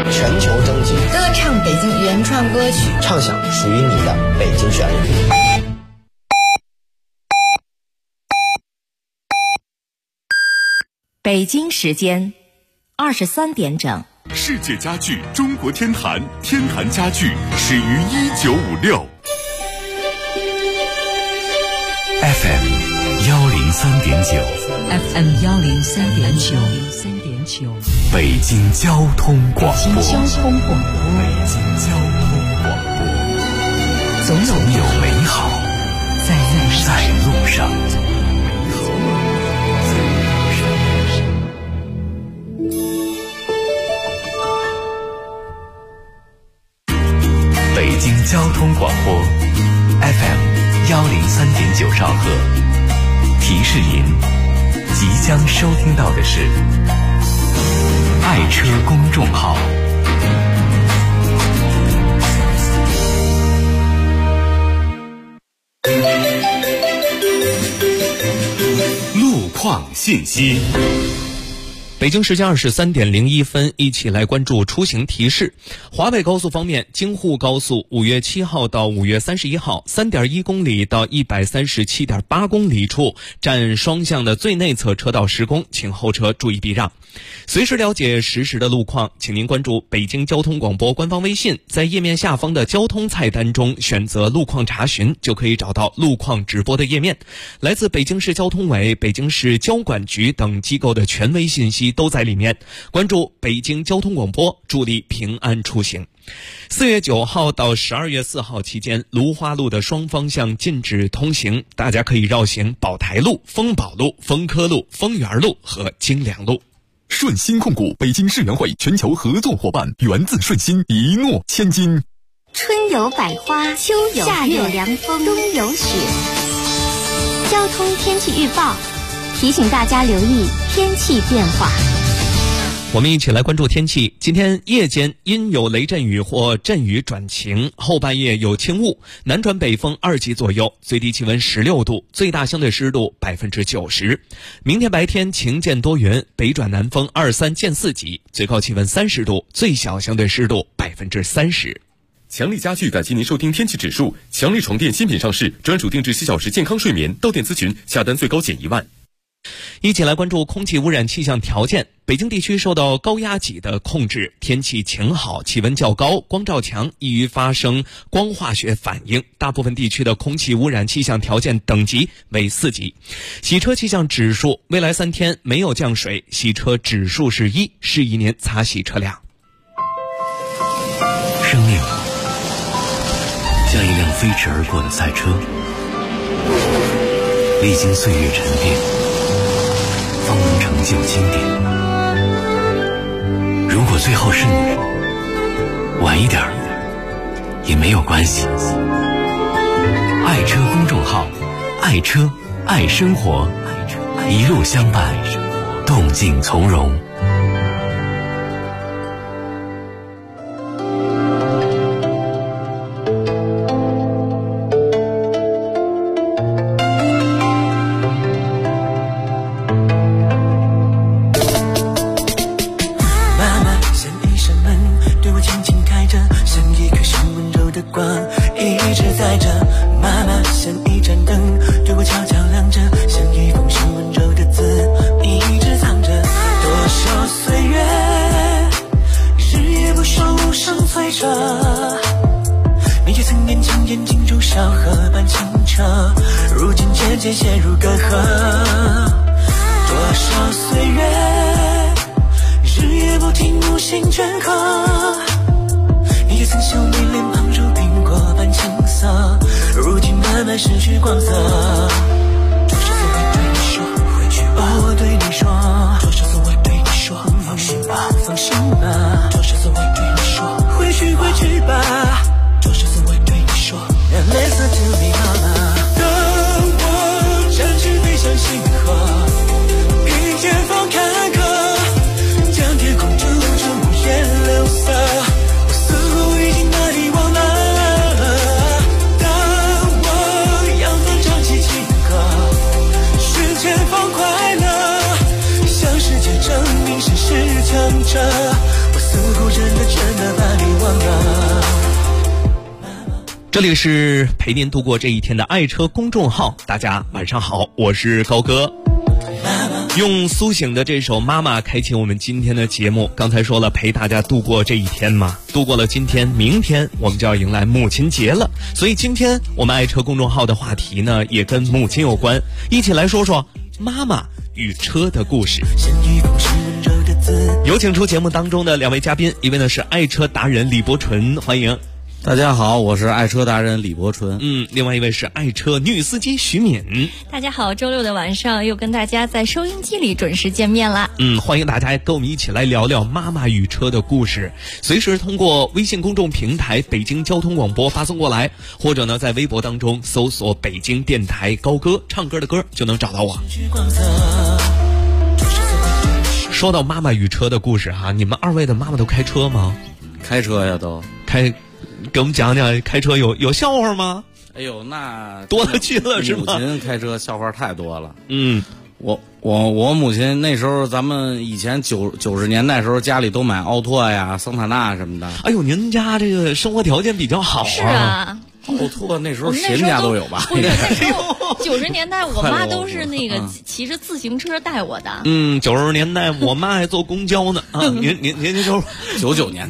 全球征集， 歌唱北京原创歌曲， 畅想属于你的北京旋律。 北京时间23点整。 世界家具中国天坛，天坛家具始于1956。FM 103.9 FM 103.9 北京交通广播。 北京交通广播，总有美好在路上。 北京交通广播 FM 103.9兆赫，提示您即将收听到的是爱车公众号。路况信息。 北京时间23点01分，一起来关注出行提示。华北高速方面，京沪高速5月7号到5月31号 3.1 公里到 137.8 公里处占双向的最内侧车道施工，请后车注意避让。随时了解实时的路况，请您关注北京交通广播官方微信，在页面下方的交通菜单中选择路况查询，就可以找到路况直播的页面。来自北京市交通委、北京市交管局等机构的权威信息都在里面。关注北京交通广播，助力平安出行。4月9号到12月4号期间，芦花路的双方向禁止通行，大家可以绕行宝台路、丰宝路、丰科路、丰源路和京良路。 顺鑫控股北京世园会全球合作伙伴，源自顺鑫，一诺千金。 春有百花，秋有月，夏有凉风，冬有雪。交通天气预报提醒大家留意天气变化。 我们一起来关注天气。今天夜间阴有雷阵雨或阵雨转晴，后半夜有轻雾，南转北风2级左右，最低气温16度，最大相对湿度90%。明天白天晴见多云，北转南风2、3见4级，最高气温30度，最小相对湿度30%。 强力家具感谢您收听天气指数。强力床垫新品上市，专属定制7小时健康睡眠，到店咨询，下单最高减1万。 一起来关注空气污染气象条件。北京地区受到高压脊的控制，天气晴好，气温较高，光照强，易于发生光化学反应。大部分地区的空气污染气象条件等级为4级。洗车气象指数，未来3天没有降水，洗车指数是1，适宜您擦洗车辆。 生命像一辆飞驰而过的赛车，历经岁月沉淀，方能成就经典。如果最后是你，晚一点也没有关系。爱车公众号，爱车爱生活，一路相伴，动静从容。 这里是陪您度过这一天的爱车公众号，大家晚上好，我是高哥。用苏醒的这首《妈妈》开启我们今天的节目。刚才说了陪大家度过这一天嘛，度过了今天，明天我们就要迎来母亲节了。所以今天我们爱车公众号的话题呢，也跟母亲有关，一起来说说妈妈与车的故事。有请出节目当中的两位嘉宾，一位呢是爱车达人李伯纯，欢迎。 大家好，我是爱车达人李伯纯。 另外一位是爱车女司机徐敏。 大家好，周六的晚上又跟大家在收音机里准时见面啦。 欢迎大家跟我们一起来聊聊妈妈与车的故事，随时通过微信公众平台北京交通广播发送过来，或者呢在微博当中搜索北京电台高歌，唱歌的歌就能找到我。说到妈妈与车的故事哈，你们二位的妈妈都开车吗？ 开车呀，都开。给我们讲讲开车有笑话吗？ 哎呦，那多了去了是吗？ 母亲开车笑话太多了。 我母亲那时候，咱们以前90年代时候，家里都买奥拓呀、桑塔纳什么的。 哎呦，您家这个生活条件比较好啊。 是啊。 奥拓那时候谁家都有吧 ？90年代我妈都是那个骑着自行车带我的。 90年代我妈还坐公交呢啊！您就 99年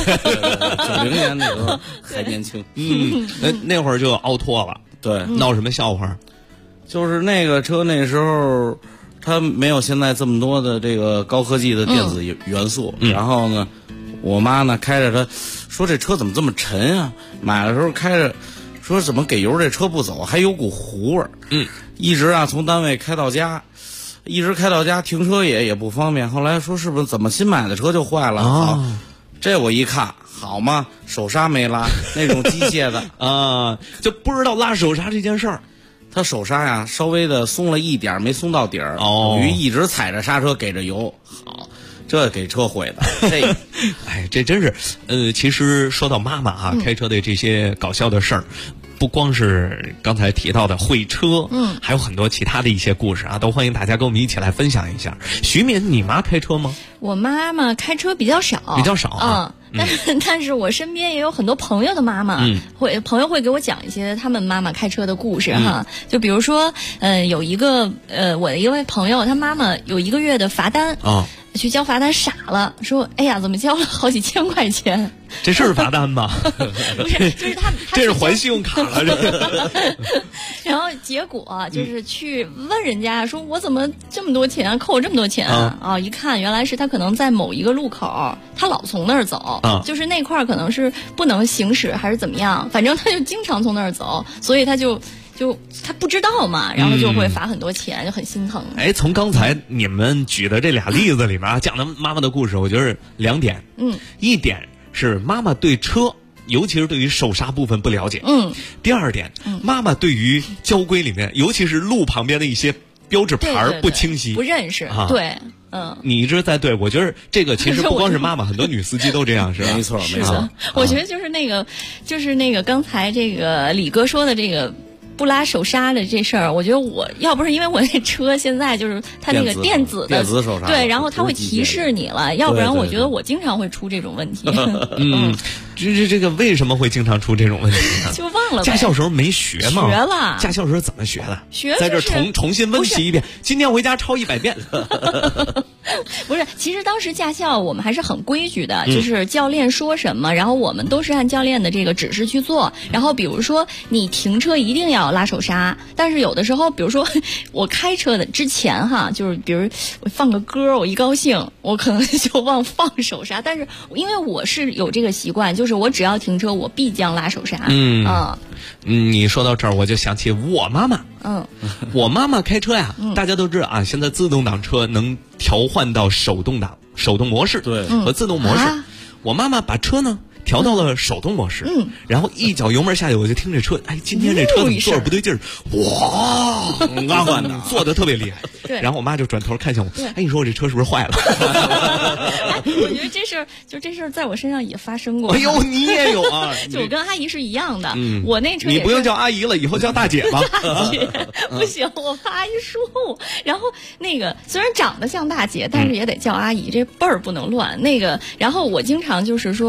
，90年那时候还年轻。 那会儿就有奥拓了。 对， 闹什么笑话？ 就是那个车那时候它没有现在这么多的这个高科技的电子元素，然后呢，我妈呢开着它。说这车怎么这么沉啊？买的时候开着，说怎么给油这车不走，还有股糊味儿。一直啊从单位开到家，停车也不方便。后来说是不是怎么新买的车就坏了？好，这我一看，好嘛，手刹没拉，那种机械的啊，就不知道拉手刹这件事儿。 他手刹呀稍微的松了一点，没松到底儿，等于一直踩着刹车给着油。好。这给车毁的， 这真是，其实说到妈妈啊，开车的这些搞笑的事儿，不光是刚才提到的毁车，还有很多其他的一些故事啊，都欢迎大家跟我们一起来分享一下。徐敏，你妈开车吗？ 我妈妈开车比较少，但是我身边也有很多朋友的妈妈，朋友会给我讲一些他们妈妈开车的故事哈。就比如说，有一个我的一位朋友，他妈妈有1个月的罚单去交罚单傻了，说哎呀，怎么交了好几千块钱？ 这是罚单吗？ 不是，就是他这是还信用卡了然后结果就是去问人家说，我怎么这么多钱扣我这么多钱啊？一看原来是他可能在某一个路口，他老从那儿走，就是那块可能是不能行驶还是怎么样，反正他就经常从那儿走，所以他他不知道嘛，然后就会罚很多钱，就很心疼。 从刚才你们举的这俩例子里面讲的妈妈的故事，我觉得2点。一点是妈妈对车，尤其是对于手刹部分不了解。第2点，妈妈对于交规里面，尤其是路旁边的一些标志牌不清晰， 不认识。对。 你一直在对，我觉得这个其实不光是妈妈，很多女司机都这样，是吧？ 没错。 我觉得就是那个刚才这个李哥说的这个不拉手刹的这事儿，我觉得我要不是因为我那车现在就是它那个电子手刹， 对，然后它会提示你了，要不然我觉得我经常会出这种问题。 这个为什么会经常出这种问题呢？ 就忘了。 驾校时候没学吗？ 学了。 驾校时候怎么学的？ 在这重新温习一遍，今天回家抄100遍。 不是，其实当时驾校我们还是很规矩的，就是教练说什么，然后我们都是按教练的这个指示去做。然后比如说你停车一定要拉手刹，但是有的时候，比如说我开车的之前哈，就是比如我放个歌，我一高兴，我可能就忘放手刹。但是因为我是有这个习惯，就是我只要停车，我必将拉手刹。 你说到这儿，我就想起我妈妈。我妈妈开车呀，大家都知道啊，现在自动挡车能调换到手动模式， 对， 和自动模式。我妈妈把车呢调到了手动模式，然后一脚油门下去，我就听这车，今天这车怎么坐着不对劲儿，哇， 拉换的， 坐得特别厉害。然后我妈就转头看向我，你说我这车是不是坏了？ 我觉得这事儿在我身上也发生过。 哎呦，你也有啊？ 就我跟阿姨是一样的，我那车你不用叫阿姨了，以后叫大姐吧。 不行，我怕阿姨说我。然后那个虽然长得像大姐，但是也得叫阿姨，这辈儿不能乱。然后我经常就是说，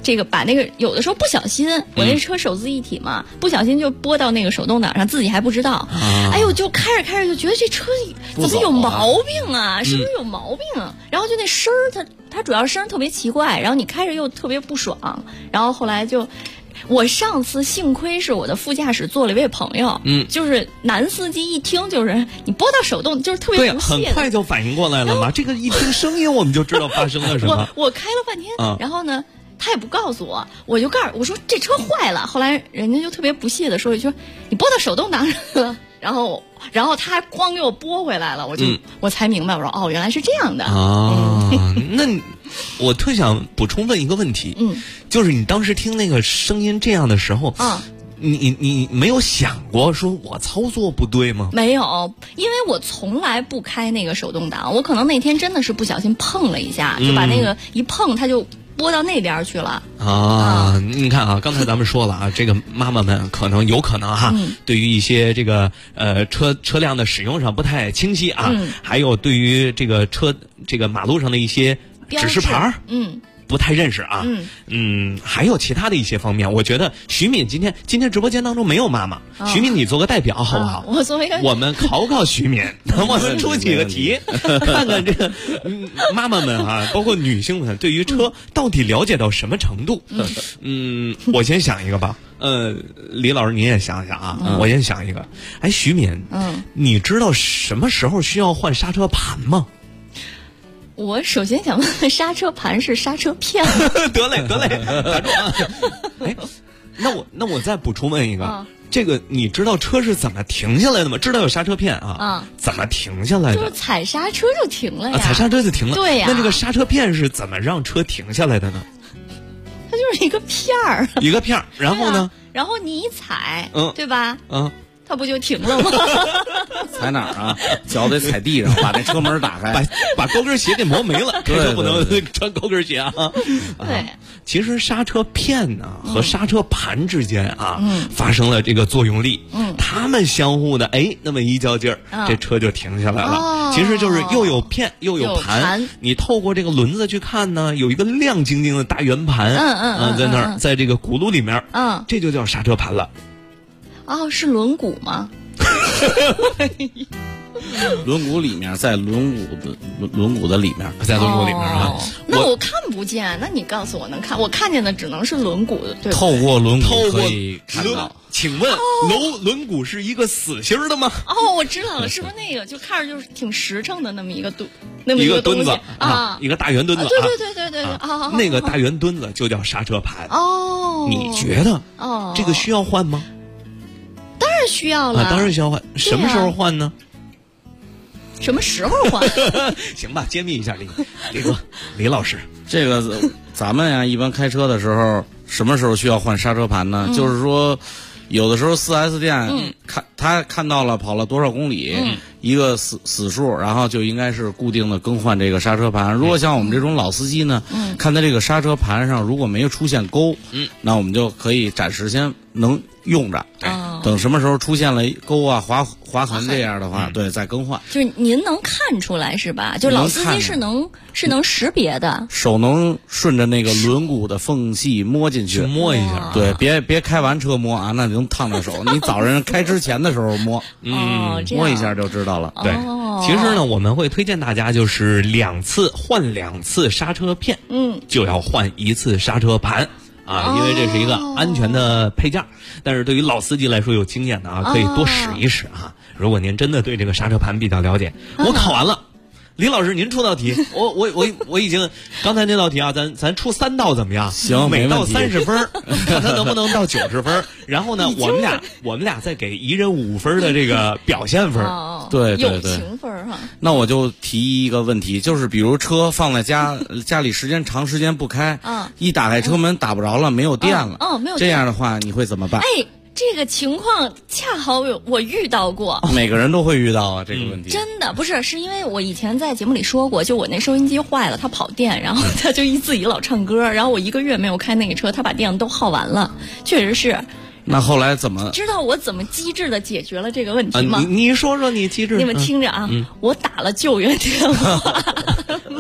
这个把那个有的时候不小心，我那车手自一体嘛，不小心就拨到那个手动挡上，自己还不知道。哎呦，就开着开着就觉得这车怎么有毛病啊？是不是有毛病啊？然后就那声儿，它主要声儿特别奇怪，然后你开着又特别不爽，然后后来就。我上次幸亏是我的副驾驶坐了一位朋友，就是男司机一听就是你拨到手动，就是特别不屑的， 对，很快就反应过来了嘛。这个一听声音我们就知道发生了什么。 我开了半天，然后呢，他也不告诉我，我就我说这车坏了。后来人家就特别不屑的说一句：“你拨到手动挡上了。”然后他还光给我拨回来了，我才明白，我说哦，原来是这样的啊。那我特想补充问一个问题，就是你当时听那个声音这样的时候，你没有想过说我操作不对吗？ 没有，因为我从来不开那个手动挡，我可能那天真的是不小心碰了一下，就把那个一碰，它就拨到那边去了啊！你看啊，刚才咱们说了啊，这个妈妈们有可能哈，对于一些这个车辆的使用上不太清晰啊，还有对于这个马路上的一些指示牌不太认识啊，还有其他的一些方面，我觉得徐敏今天直播间当中没有妈妈，徐敏你做个代表好不好？ 我作为我们考徐敏，我们出几个题，看看这个妈妈们啊，包括女性们对于车到底了解到什么程度？我先想一个吧，李老师你也想想啊，我先想一个，哎，徐敏，你知道什么时候需要换刹车盘吗？ 我首先想问，刹车盘是刹车片吗？ 得嘞，打住啊！哎，那我再补充问一个，这个你知道车是怎么停下来的吗？知道有刹车片啊？怎么停下来的？ 就是踩刹车就停了呀。 踩刹车就停了。 对呀。 那这个刹车片是怎么让车停下来的呢？ 它就是一个片儿。 一个片儿，然后呢？ 然后你一踩，对吧？它不就停了吗？ 踩哪儿啊？脚得踩地上，把那车门打开， 把高跟鞋给磨没了。开车不能穿高跟鞋啊。 对， 其实刹车片呢和刹车盘之间啊发生了这个作用力，它们相互的那么一较劲儿，这车就停下来了。其实就是又有片又有盘，你透过这个轮子去看呢，有一个亮晶晶的大圆盘，在那儿，在这个轱辘里面，这就叫刹车盘了。 哦，是轮毂吗？ 轮毂里面，在轮毂的里面， 在轮毂里面啊。 那我看不见，那你告诉我能看？我看见的只能是轮毂的，对吧？ 透过轮毂可以看到。 请问轮毂是一个死心的吗？ 哦，我知道了，是不是那个就看着就是挺实诚的那么一个墩子啊，一个大圆墩子。 对啊，那个大圆墩子就叫刹车盘。哦，你觉得这个需要换吗？ 当然需要了， 当然需要换。什么时候换呢？ 什么时候换？ 行吧，揭秘一下李老师。 这个咱们呀，一般开车的时候，什么时候需要换刹车盘呢？就是说，有的时候 4S 店看到了跑了多少公里，一个死数，然后就应该是固定的更换这个刹车盘。如果像我们这种老司机呢，看在这个刹车盘上如果没有出现沟，那我们就可以暂时先能用着。等什么时候出现了沟啊、划痕这样的话，对，再更换。 就是您能看出来是吧？就老司机是能识别的， 手能顺着那个轮毂的缝隙摸进去， 摸一下。 对，别开完车摸啊，那能烫到手。你早上开之前的时候摸，摸一下就知道了。 对，其实呢，我们会推荐大家就是换2次刹车片，就要换1次刹车盘。因为这是一个安全的配件，但是对于老司机来说，有经验的可以多使一使啊。如果您真的对这个刹车盘比较了解，我考完了。李老师，您出道题，我已经刚才那道题啊，咱出3道怎么样？ 行， 每道30分，看他能不能到90分。然后呢，我们俩再给1人5分的这个表现分。 对， 友情分哈。 那我就提一个问题，就是比如车放在家里长时间不开，一打开车门打不着了，没有电了， 没有电， 这样的话你会怎么办？ 这个情况恰好我遇到过， 每个人都会遇到啊这个问题。 真的不是因为我以前在节目里说过，就我那收音机坏了，它跑电，然后它就自己老唱歌，然后我1个月没有开那个车，它把电都耗完了，确实是。 那后来怎么？ 知道我怎么机智的解决了这个问题吗？ 你说说你机智。 你们听着啊，我打了救援电话。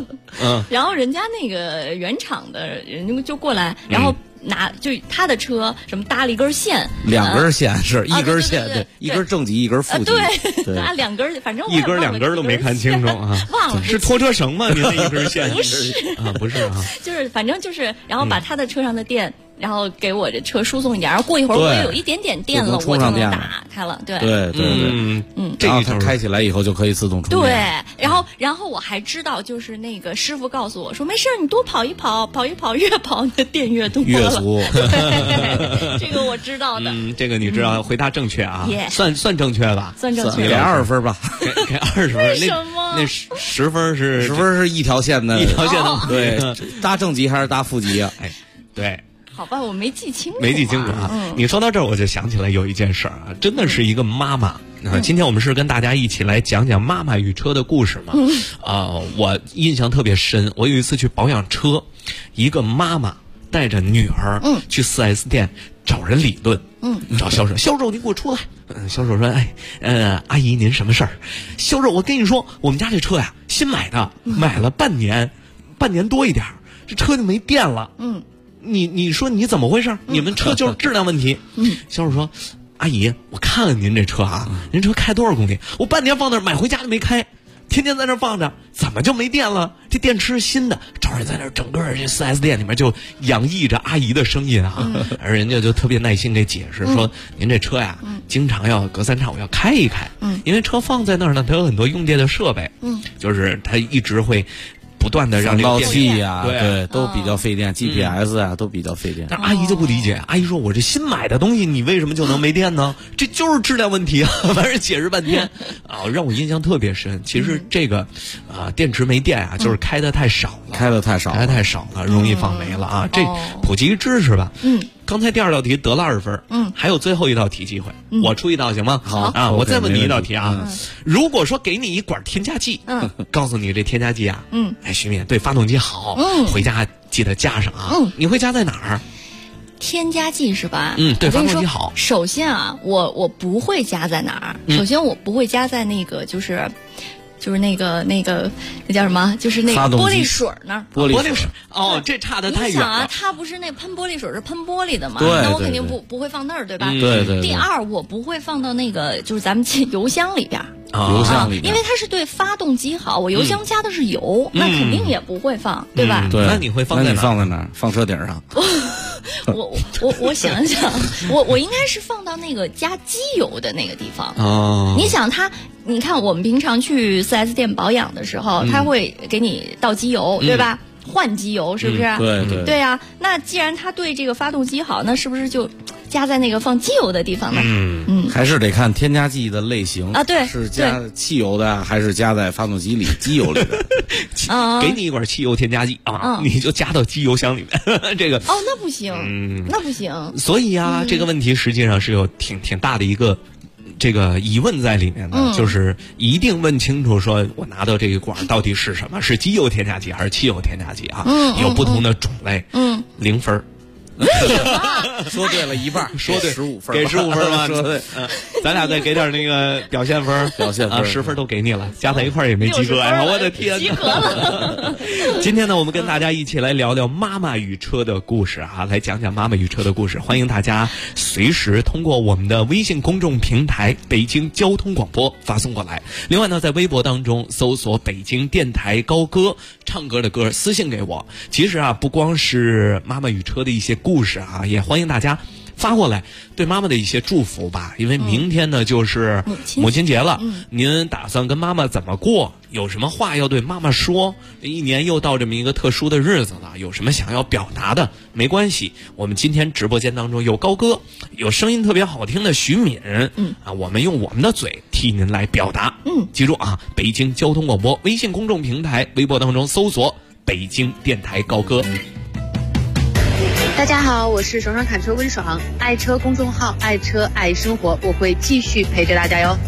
然后人家那个原厂的人就过来，然后就他的车什么搭了一根线 ，2根线是一根线， 对， 一根正极，一根负极， 对，搭2根，反正一根2根都没看清楚啊， 忘了是拖车绳吗？您那一根线不是啊，不是啊， 就是反正就是，然后把他的车上的电。然后给我这车输送一点，然后过一会儿我有一点点电了，我就能打开了。对， 这个它开起来以后就可以自动充电。对，然后我还知道，就是那个师傅告诉我说，没事你多跑一跑，越跑你的电越多了。 越足。 对，这个我知道的。 这个你知道，回答正确啊，算正确吧？ 算正确， 给20分吧， 给20分。 为什么？ 那10分是 10分是一条线的，对，搭正极还是搭负极啊？ 哎，对。 好吧，我没记清楚。 没记清楚啊！你说到这儿，我就想起来有一件事儿啊，真的是一个妈妈。今天我们是跟大家一起来讲讲妈妈与车的故事嘛。我印象特别深。我有一次去保养车，一个妈妈带着女儿去4S 店找人理论。找销售，销售你给我出来。销售说，阿姨您什么事儿？销售，我跟你说，我们家这车呀，新买的，买了半年多一点，这车就没电了。你说你怎么回事？你们车就是质量问题。销售说，阿姨，我看看您这车啊，您车开多少公里？我半年放那儿，买回家就没开，天天在那儿放着，怎么就没电了？这电池是新的。找人在那儿，整个这4S 店里面就洋溢着阿姨的声音啊，而人家就特别耐心给解释说，您这车呀，经常要隔3差5要开一开，因为车放在那儿呢，它有很多用电的设备，就是它一直会。不断的让这个器呀，对，都比较费电 ，GPS 啊，都比较费电。 但阿姨就不理解，阿姨说：“我这新买的东西，你为什么就能没电呢？这就是质量问题啊！”反正解释半天啊，让我印象特别深。其实这个电池没电啊，就是开的太少了，容易放没了啊。这普及知识吧。刚才第2道题得了20分，还有最后一道题机会，我出一道行吗？ 好啊，我再问你一道题啊。如果说给你一管添加剂，告诉你这添加剂啊，徐敏对发动机好，回家记得加上啊。你会加在哪儿？ 添加剂是吧？ 对发动机好。 首先啊，我不会加在哪儿？首先我不会加在那个就是那叫什么？就是那个玻璃水那儿。 玻璃水哦，这差得太远了。 你想啊，它不是那喷玻璃水是喷玻璃的嘛？ 对， 那我肯定不会放那儿，对吧？ 对。 第2，我不会放到那个就是咱们油箱里边。 油箱里边， 因为它是对发动机好，我油箱加的是油，那肯定也不会放，对吧？ 对， 那你会放在哪？ 放在哪儿？放车顶上。 我想想，我应该是放到那个加机油的那个地方。你想你看我们平常去4S 店保养的时候，他会给你倒机油，对吧？换机油是不是？对啊。那既然他对这个发动机好，那是不是就加在那个放机油的地方呢？ 还是得看添加剂的类型啊。对， 是加汽油的还是加在发动机里机油里的？ 给你一管汽油添加剂啊，你就加到机油箱里面。这个那不行，那不行。 所以啊，这个问题实际上是有挺大的一个。这个疑问在里面呢，就是一定问清楚，说我拿到这个管到底是什么，是机油添加剂还是汽油添加剂啊？有不同的种类，0分。 说对了一半， 说对 15分， 给15分吗？ 说对， 咱俩再给点那个表现分，10分都给你了，加在一块也没及格呀！我的天， 及格了。 今天呢，我们跟大家一起来聊聊妈妈与车的故事啊，来讲讲妈妈与车的故事。欢迎大家随时通过我们的微信公众平台“北京交通广播”发送过来。另外呢，在微博当中搜索“北京电台高歌”，唱歌的歌私信给我。其实啊，不光是妈妈与车的一些故事啊，也欢迎大家发过来对妈妈的一些祝福吧，因为明天呢就是母亲节了，您打算跟妈妈怎么过？有什么话要对妈妈说？一年又到这么一个特殊的日子了，有什么想要表达的？没关系，我们今天直播间当中有高歌，有声音特别好听的徐敏，我们用我们的嘴替您来表达。记住啊，北京交通广播微信公众平台、微博当中搜索北京电台高歌。 大家好，我是爽爽侃车温爽，爱车公众号，爱车爱生活，我会继续陪着大家哟。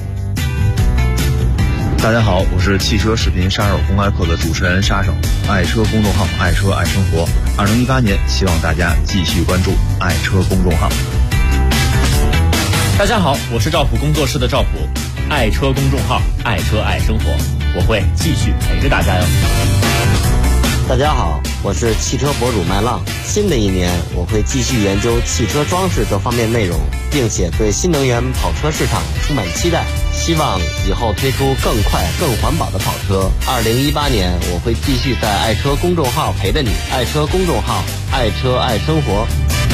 大家好，我是汽车视频杀手公开课的主持人杀手，爱车公众号，爱车爱生活。2018年，希望大家继续关注爱车公众号。 大家好，我是赵普工作室的赵普，爱车公众号，爱车爱生活，我会继续陪着大家哟。 大家好，我是汽车博主麦浪。新的一年，我会继续研究汽车装饰这方面内容，并且对新能源跑车市场充满期待，希望以后推出更快、更环保的跑车。2018年，我会继续在爱车公众号陪着你。爱车公众号，爱车爱生活。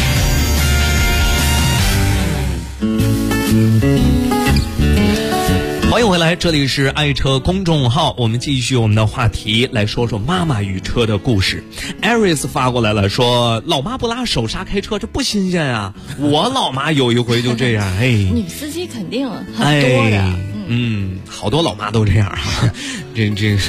欢迎回来，这里是爱车公众号，我们继续我们的话题，来说说妈妈与车的故事。Aris 发过来了，说老妈不拉手刹开车，这不新鲜啊！我老妈有一回就这样，哎， 女司机肯定很多的， 好多老妈都这样啊。这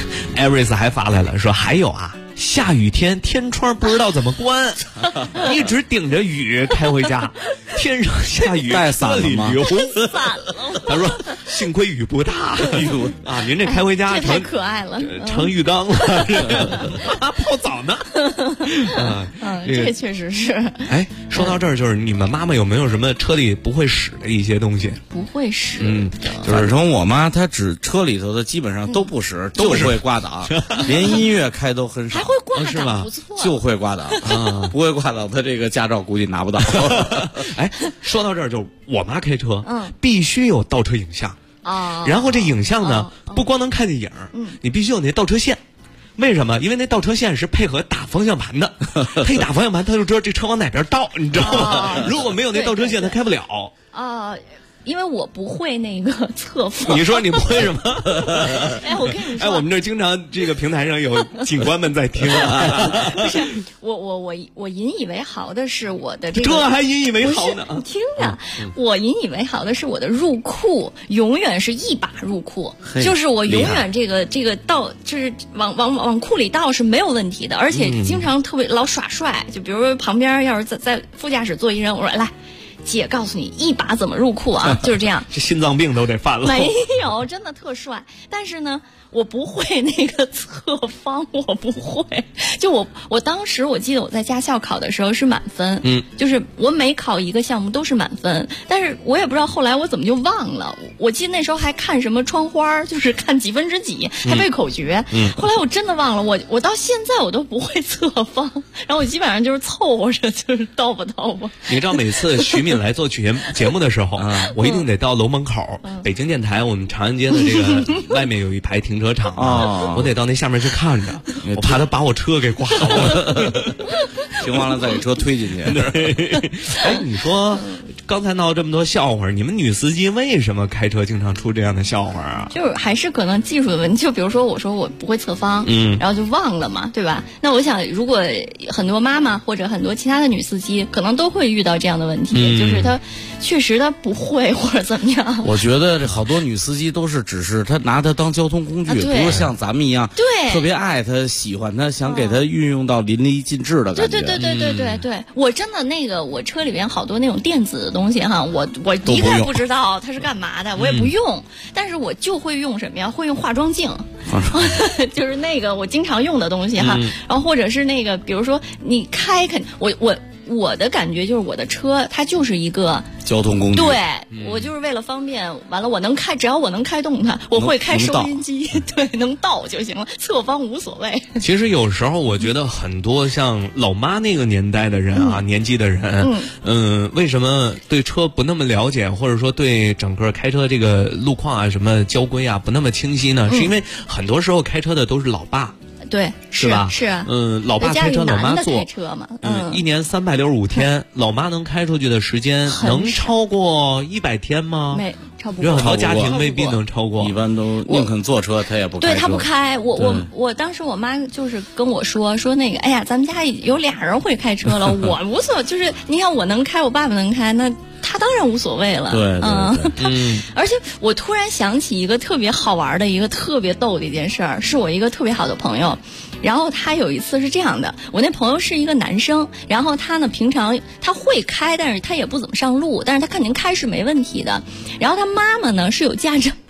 Aris 还发来了，说还有啊。下雨天天窗不知道怎么关，一直顶着雨开回家，天上下雨， 带伞了吗？ 他说幸亏雨不大啊，您这开回家这太可爱了， 成浴缸了，泡澡呢。 这确实是。 哎，说到这儿，就是你们妈妈有没有什么车里不会使的一些东西？ 不会使， 就是反正我妈她车里头的基本上都不使，就会挂档，连音乐开都很少。 还会挂档，不错， 就会挂档啊，不会挂档，她这个驾照估计拿不到。 哎，说到这儿，就我妈开车，必须有倒车影像啊，然后这影像呢，不光能看见影儿，你必须有那倒车线。为什么？因为那倒车线是配合打方向盘的，他一打方向盘，他就知道这车往哪边倒，你知道吗？如果没有那倒车线，他开不了。 因为我不会那个侧方。 你说你不会什么？ 哎，我跟你说， 哎，我们这经常这个平台上有警官们在听。 不是，我引以为豪的是我的这个， 这还引以为豪呢？ 你听着，我引以为豪的是我的入库永远是一把入库，就是我永远这个倒就是往库里倒是没有问题的，而且经常特别老耍帅，就比如说旁边要是在副驾驶坐一人，我说来。姐告诉你一把怎么入库啊，就是这样。 这心脏病都得犯了。 没有，真的特帅。但是呢，我不会那个侧方，我不会。就我当时我记得我在驾校考的时候是满分，就是我每考一个项目都是满分。但是我也不知道后来我怎么就忘了。我记得那时候还看什么窗花，就是看几分之几，还背口诀。后来我真的忘了，我到现在我都不会侧方，然后我基本上就是凑合着，就是倒吧。 你知道每次徐敏来做节目的时候，我一定得到楼门口，北京电台我们长安街的这个外面有一排停车场啊，我得到那下面去看着，我怕他把我车给刮了， 停完了再给车推进去。 哎，你说刚才闹这么多笑话，你们女司机为什么开车经常出这样的笑话啊？ 就是还是可能技术的问题，就比如说我说我不会侧方，然后就忘了嘛，对吧？那我想如果很多妈妈或者很多其他的女司机可能都会遇到这样的问题，就是她确实她不会或者怎么样。 我觉得这好多女司机都是只是她拿它当交通工具，不是像咱们一样，特别爱它、喜欢它，想给它运用到淋漓尽致的感觉。 对，我真的那个我车里边好多那种电子的东西哈，我一概不知道它是干嘛的，我也不用，但是我就会用什么呀？会用化妆镜，就是那个我经常用的东西哈，然后或者是那个，比如说你开我的感觉就是我的车它就是一个交通工具， 对，我就是为了方便，完了我能开，只要我能开动它，我会开收音机，对，能倒就行了，侧方无所谓。 其实有时候我觉得很多像老妈那个年代的人啊，年纪的人，为什么对车不那么了解，或者说对整个开车这个路况啊、什么交规啊不那么清晰呢？是因为很多时候开车的都是老爸。 对， 是吧？ 是啊， 老爸开车，老妈坐。 开车嘛， 一年365天，老妈能开出去的时间能超过100天吗？ 没，超不过。 有很多家庭未必能超过。 一般都宁肯坐车，他也不开车。 对他不开，我当时我妈就是跟我说那个，哎呀，咱们家有俩人会开车了，我无所，就是你看我能开，我爸爸能开，那。他当然无所谓了， 对， 而且我突然想起一个特别好玩的一个特别逗的一件事儿，是我一个特别好的朋友，然后他有一次是这样的，我那朋友是一个男生，然后他呢平常他会开，但是他也不怎么上路，但是他肯定开是没问题的，然后他妈妈呢是有驾照，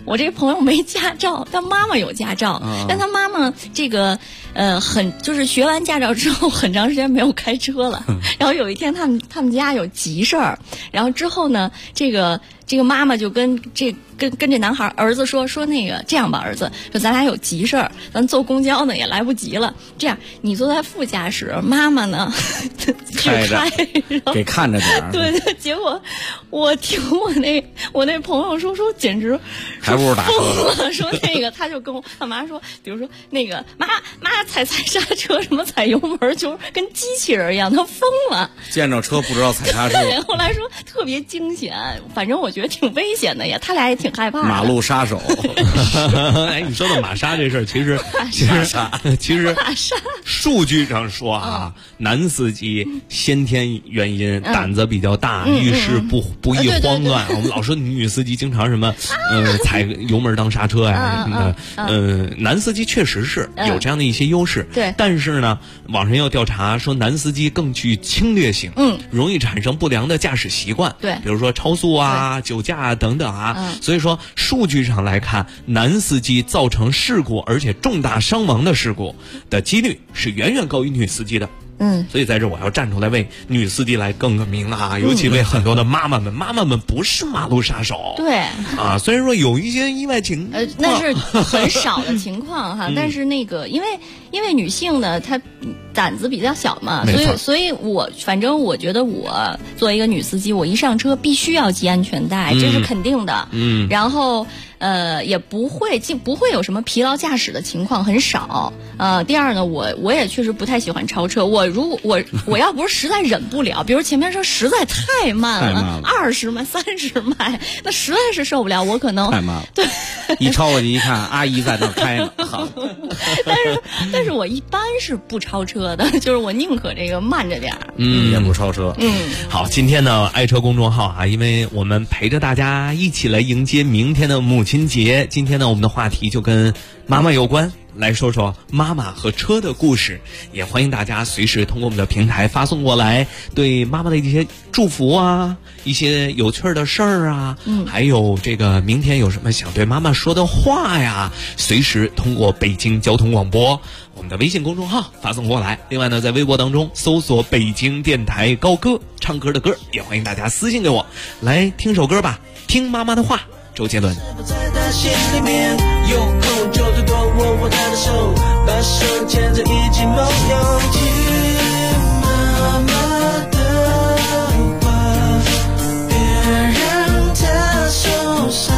我这朋友没驾照，他妈妈有驾照，但他妈妈这个就是学完驾照之后很长时间没有开车了。然后有一天他们家有急事儿，然后之后呢，这个妈妈就跟这男孩儿子说那个这样吧，儿子，说咱俩有急事儿，咱坐公交呢也来不及了，这样你坐在副驾驶，妈妈呢开着给看着点儿。 对，结果我听我那朋友说简直还不如打车了，说那个他就跟他妈说，比如说那个妈踩刹车什么踩油门，就是跟机器人一样，他疯了。 见着车不知道踩刹车。 对，后来说特别惊险，反正我觉得挺危险的呀，他俩也挺害怕的。 马路杀手。 哎，你说到玛莎这事儿，其实数据上说啊，男司机先天原因胆子比较大，遇事不易慌乱。我们老说女司机经常什么踩油门当刹车呀什么的，男司机确实是有这样的一些优势。 对， 但是呢，网上要调查说男司机更具侵略性，容易产生不良的驾驶习惯。 对， 比如说超速啊、酒驾啊等等啊。所以说数据上来看，男司机造成事故而且重大伤亡的事故的几率是远远高于女司机的。所以在这我要站出来为女司机来更个名啊，尤其为很多的妈妈们不是马路杀手。 对啊，虽然说有一些意外情况， 那是很少的情况哈。但是那个因为女性呢，她胆子比较小嘛，所以反正我觉得我作为一个女司机，我一上车必须要系安全带，这是肯定的。然后也不会有什么疲劳驾驶的情况，很少。第二呢，我也确实不太喜欢超车。我要不是实在忍不了，比如前面车实在太慢了，20迈、30迈，那实在是受不了，我可能太慢了。 对， 一超过去一看，阿姨在那开呢。好， 但是我一般是不超车的，就是我宁可这个慢着点儿， 也不超车。 好，今天呢，爱车公众号啊，因为我们陪着大家一起来迎接明天的母亲节，今天呢，我们的话题就跟妈妈有关。来说说妈妈和车的故事，也欢迎大家随时通过我们的平台发送过来，对妈妈的一些祝福啊，一些有趣的事儿啊，还有这个明天有什么想对妈妈说的话呀，随时通过北京交通广播我们的微信公众号发送过来。另外呢，在微博当中搜索北京电台高歌，唱歌的歌，也欢迎大家私信给我。来听首歌吧，听妈妈的话，周杰伦。 有空就多多握握他的手，把手牵着一起梦游。听妈妈的话，别让她受伤，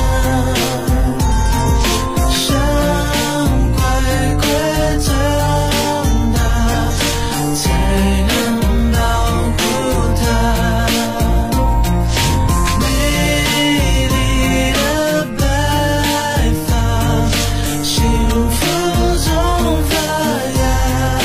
伤快快长大，才能保护她。美丽的白发，幸福中发芽，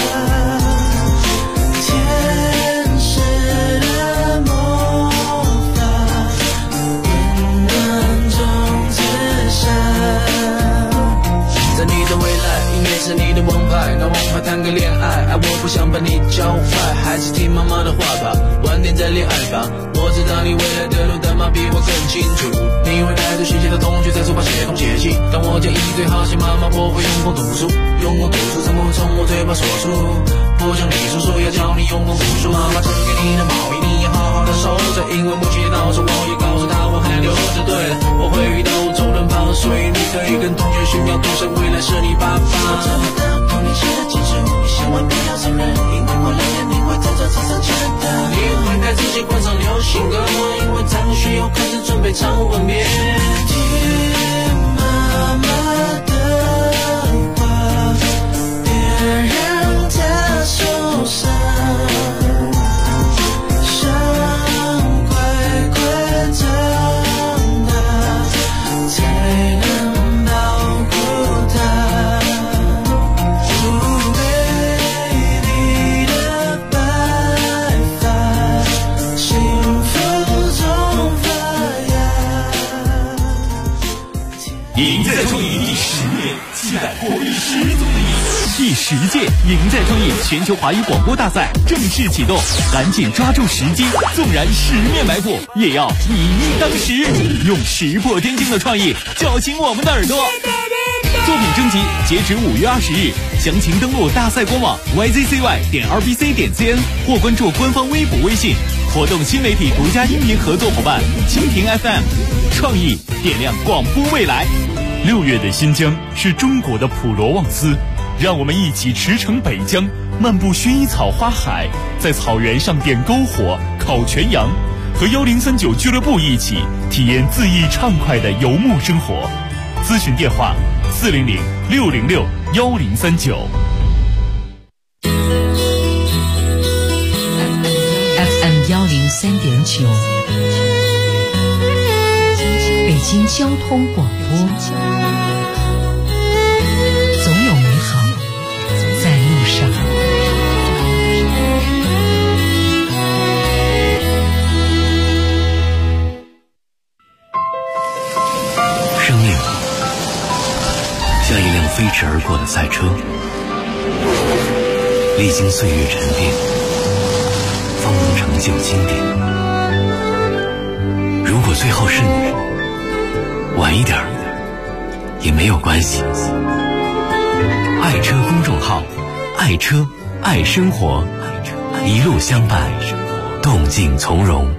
天使的魔法，温暖中自闪。在你的未来，音乐是你的王牌，拿王牌谈个恋爱，我不想把你教坏，还是听妈妈的话吧，晚点再恋爱吧。我知道你未来的路，但妈比我更清楚。你会带着学习的同学在书包写东写西，当我建议最好写妈妈，我会用功读书，用功读书才不会从我嘴巴说出。不像你叔叔要教你用功读书，妈妈赠给你的毛衣你要好好的收着，因为母亲节到时我也告诉她我还留着。对了，我会遇到周润发，所以你可以跟同学炫耀，赌神未来是你爸爸。我找不到同你写的情书，千万不要承认，因为过2年你会在这车上见到。你会带自己换上流行歌，因为在我学校开始准备唱吻别。听妈妈的话，别让她受伤，伤快快长大，才能保护她。美丽的白发，幸福中发芽。 赢在创意第10年，期待活力十足的你。 第10届赢在创意全球华语广播大赛正式启动，赶紧抓住时机，纵然10面埋伏，也要以一当十，用石破天惊的创意叫醒我们的耳朵。作品征集截止5月20日，详情登录大赛官网 yzcy.rbc.cn 或关注官方微博微信。活动新媒体独家音频合作伙伴蜻蜓 FM， 创意点亮广播未来。6月的新疆是中国的普罗旺斯，让我们一起驰骋北疆，漫步薰衣草花海，在草原上点篝火、烤全羊，和1039俱乐部一起体验恣意畅快的游牧生活。咨询电话400-606-1039。 FM 103.9，北京交通广播，总有美好在路上。 生命像一辆飞驰而过的赛车，历经岁月沉淀，方能成就经典。如果最后是你，晚一点也没有关系。爱车公众号，爱车爱生活，一路相伴，动静从容。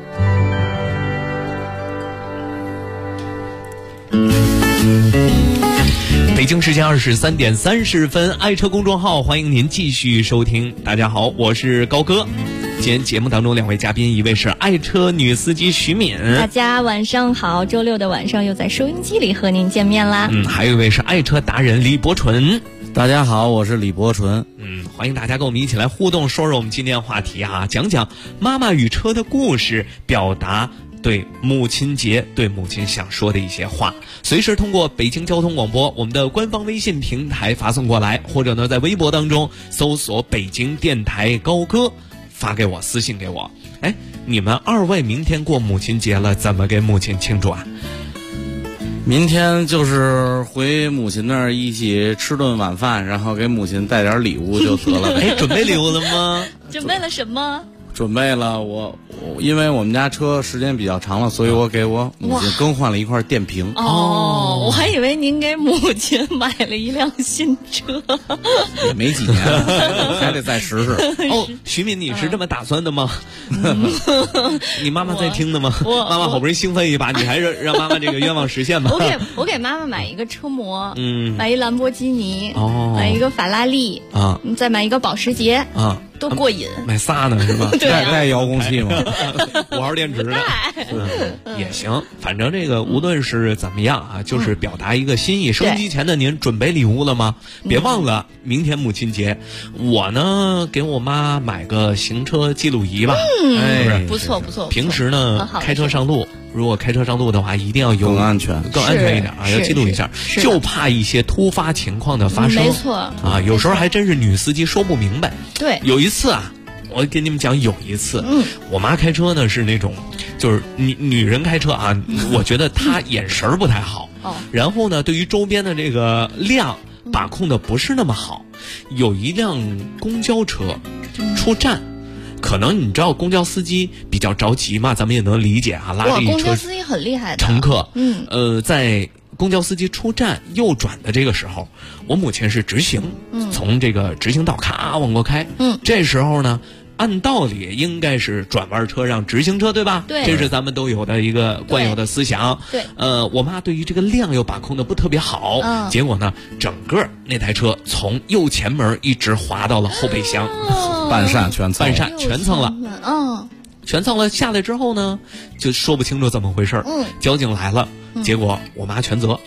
北京时间23点30分，爱车公众号欢迎您继续收听。大家好，我是高哥。今天节目当中2位嘉宾，一位是爱车女司机徐敏， 大家晚上好，周六的晚上又在收音机里和您见面啦。 还有一位是爱车达人李伯纯， 大家好，我是李伯纯。 欢迎大家跟我们一起来互动，说说我们今天话题啊，讲讲妈妈与车的故事，表达对母亲节对母亲想说的一些话，随时通过北京交通广播我们的官方微信平台发送过来，或者呢在微博当中搜索北京电台高歌发给我，私信给我。你们2位明天过母亲节了，怎么给母亲庆祝啊？ 明天就是回母亲那儿一起吃顿晚饭，然后给母亲带点礼物就得了。 准备礼物了吗？ 准备了什么？ 准备了，因为我们家车时间比较长了，所以我给我母亲更换了一块电瓶。 我还以为您给母亲买了一辆新车。 也没几年，还得再试试。 徐敏，你是这么打算的吗？你妈妈在听的吗？妈妈好不容易兴奋一把，你还是让妈妈这个愿望实现吧。 我给妈妈买一个车模，买一兰博基尼，买一个法拉利啊，再买一个保时捷啊。多过瘾， 买仨呢是吧？ 带遥控器吗 ？5号电池的，也行。反正这个无论是怎么样啊，就是表达一个心意。收音机前的您准备礼物了吗？别忘了明天母亲节，我呢给我妈买个行车记录仪吧。 不错不错。 平时呢开车上路，如果开车上路的话，一定要有更安全一点啊，要记录一下，就怕一些突发情况的发生。 没错啊，有时候还真是女司机说不明白。 对， 有一次啊，我跟你们讲，有一次，我妈开车呢是那种，就是女人开车啊，我觉得她眼神不太好，然后呢，对于周边的这个量把控的不是那么好。有一辆公交车出站。可能你知道公交司机比较着急嘛，咱们也能理解啊。拉这一车公交司机很厉害的乘客，在公交司机出站右转的这个时候，我母亲是直行，从这个直行道咔往过开，这时候呢，按道理应该是转弯车让直行车，对吧？ 对， 这是咱们都有的一个惯有的思想。 对， 我妈对于这个量又把控的不特别好，结果呢，整个那台车从右前门一直滑到了后备箱。 半扇全蹭了，全蹭了。下来之后呢，就说不清楚怎么回事。交警来了，结果我妈全责。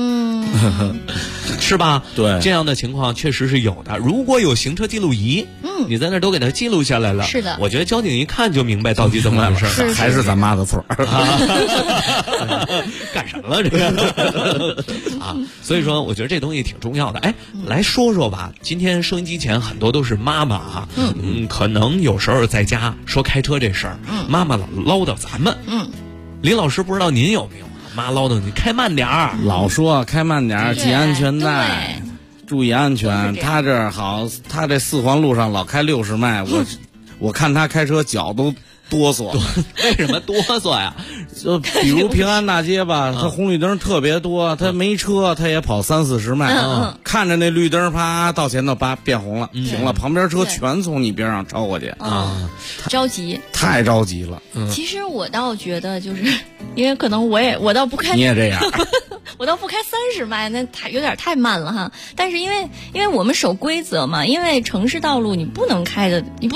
是吧？ 对， 这样的情况确实是有的。如果有行车记录仪，你在那都给他记录下来了。 是的， 我觉得交警一看就明白到底怎么回事。 还是咱妈的错。 干什么了这个？啊，所以说我觉得这东西挺重要的。来说说吧。今天收音机前很多都是妈妈啊，可能有时候在家说开车这事儿，妈妈老唠叨咱们。李老师不知道您有没有？妈唠叨你开慢点儿， 老说开慢点儿，系安全带， 注意安全。他这儿好，他这4环路上老开60迈，我看他开车脚都哆嗦。 为什么哆嗦呀？ 就比如平安大街吧，它红绿灯特别多，他没车他也跑30-40迈，看着那绿灯啪到前头叭变红了，停了，旁边车全从你边上超过去啊，着急， 太着急了。 其实我倒觉得就是因为可能我倒不开， 你也这样。 我倒不开30迈，那有点太慢了哈。但是因为我们守规则嘛，因为城市道路你不能开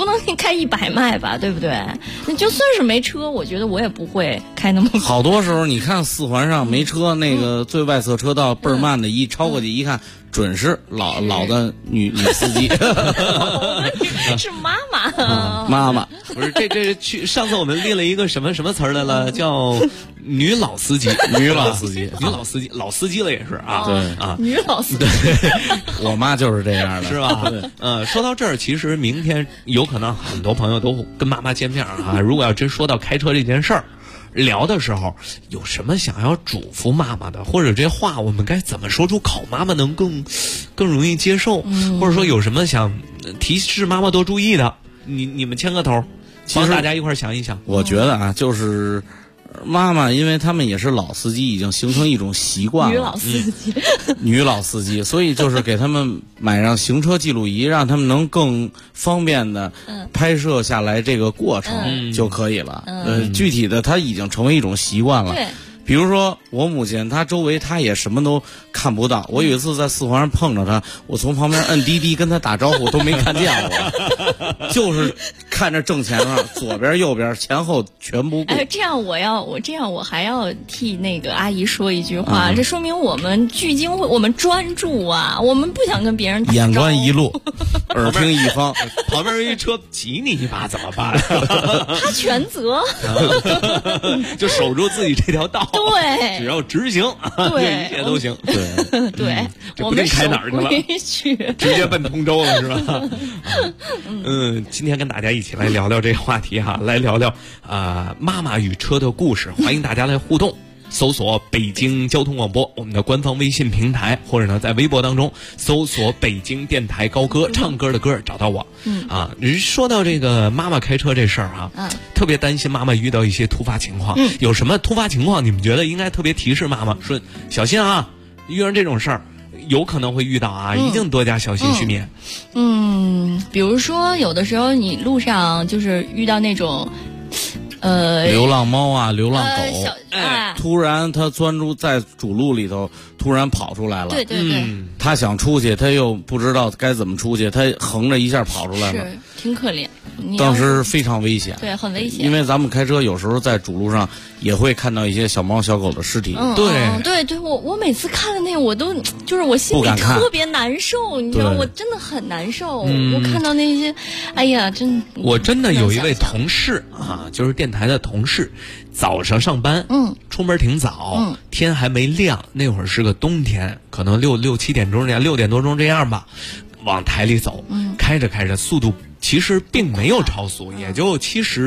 100迈吧，对不对？那就算是没车，我觉得我也不会开那么快。 好多时候你看4环上没车，那个最外侧车道倍儿慢的，一超过去一看，准是老的女司机。 是妈妈， 妈妈不是这上次我们列了一个什么词儿来了，叫女老司机， 女老司机， 老司机了也是啊， 对啊， 女老司机， 我妈就是这样的， 是吧？说到这儿，其实明天有可能很多朋友都跟妈妈见面啊。如果要真说到开车这件事儿，聊的时候有什么想要嘱咐妈妈的，或者这话我们该怎么说出口，妈妈能更容易接受，或者说有什么想提示妈妈多注意的，你们牵个头，帮大家一块儿想一想。 我觉得啊，就是妈妈，因为他们也是老司机，已经形成一种习惯了。女老司机，所以就是给他们买上行车记录仪，让他们能更方便的拍摄下来这个过程就可以了。具体的，它已经成为一种习惯了。 对。 比如说我母亲，她周围她也什么都看不到。我有一次在4环上碰着她，我从旁边摁滴滴跟她打招呼都没看见我，就是看着正前方，左边右边前后全不顾。 这样我还要替那个阿姨说一句话，这说明我们聚精会，我们专注啊，我们不想跟别人打招呼。 眼观一路，耳听一方， 旁边有一车挤你一把怎么办？ 他全责， 就守住自己这条道。 对， 只要执行， 对， 一切都行。 对， 我们开哪儿去了？直接奔通州了，是吧？今天跟大家一起来聊聊这个话题哈，来聊聊妈妈与车的故事，欢迎大家来互动。搜索北京交通广播我们的官方微信平台，或者呢在微博当中搜索北京电台高歌，唱歌的歌找到我。说到这个妈妈开车这事儿特别担心妈妈遇到一些突发情况。有什么突发情况你们觉得应该特别提示妈妈说小心啊，遇上这种事儿有可能会遇到啊，一定多加小心须免。 比如说有的时候你路上就是遇到那种流浪猫啊，流浪狗，突然它钻出在主路里头，突然跑出来了。 对， 它想出去，它又不知道该怎么出去，它横着一下跑出来了， 是挺可怜。 当时非常危险， 对，很危险。 因为咱们开车有时候在主路上也会看到一些小猫小狗的尸体。 对，我每次看的那个，我都就是我心里特别难受，你知道，我真的很难受。我看到那些，哎呀， 我真的有一位同事啊，就是电台的同事，早上上班，出门挺早，天还没亮，那会儿是个冬天，可能六七点钟这样，6点多钟这样吧，往台里走，开着速度其实并没有超速，也就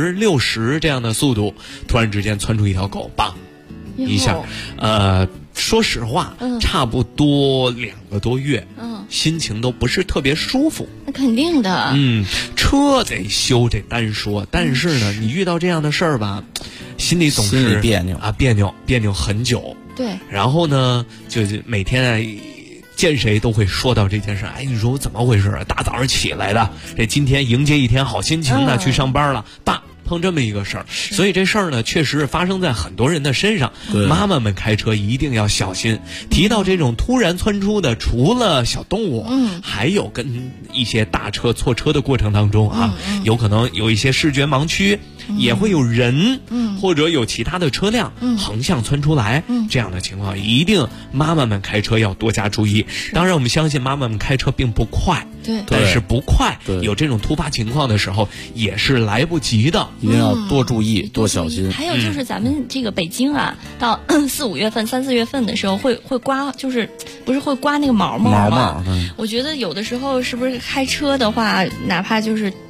70、60这样的速度，突然之间窜出一条狗，棒一下，说实话，差不多2个多月，心情都不是特别舒服。 那肯定的， 车得修这单说，但是呢，你遇到这样的事儿吧，心里总是别扭啊，别扭很久。 对， 然后呢，就是每天见谁都会说到这件事。哎，你说我怎么回事啊？大早上起来的，这今天迎接一天好心情呢，去上班了，碰这么一个事儿，所以这事儿呢，确实发生在很多人的身上。妈妈们开车一定要小心。提到这种突然窜出的，除了小动物，还有跟一些大车错车的过程当中有可能有一些视觉盲区，也会有人，或者有其他的车辆横向窜出来，这样的情况一定妈妈们开车要多加注意。当然，我们相信妈妈们开车并不快，但是不快，有这种突发情况的时候也是来不及的。 一定要多注意，多小心。 还有就是咱们这个北京啊，到4、5月份、3、4月份的时候会刮，就是不是会刮那个毛吗？我觉得有的时候是不是开车的话，哪怕就是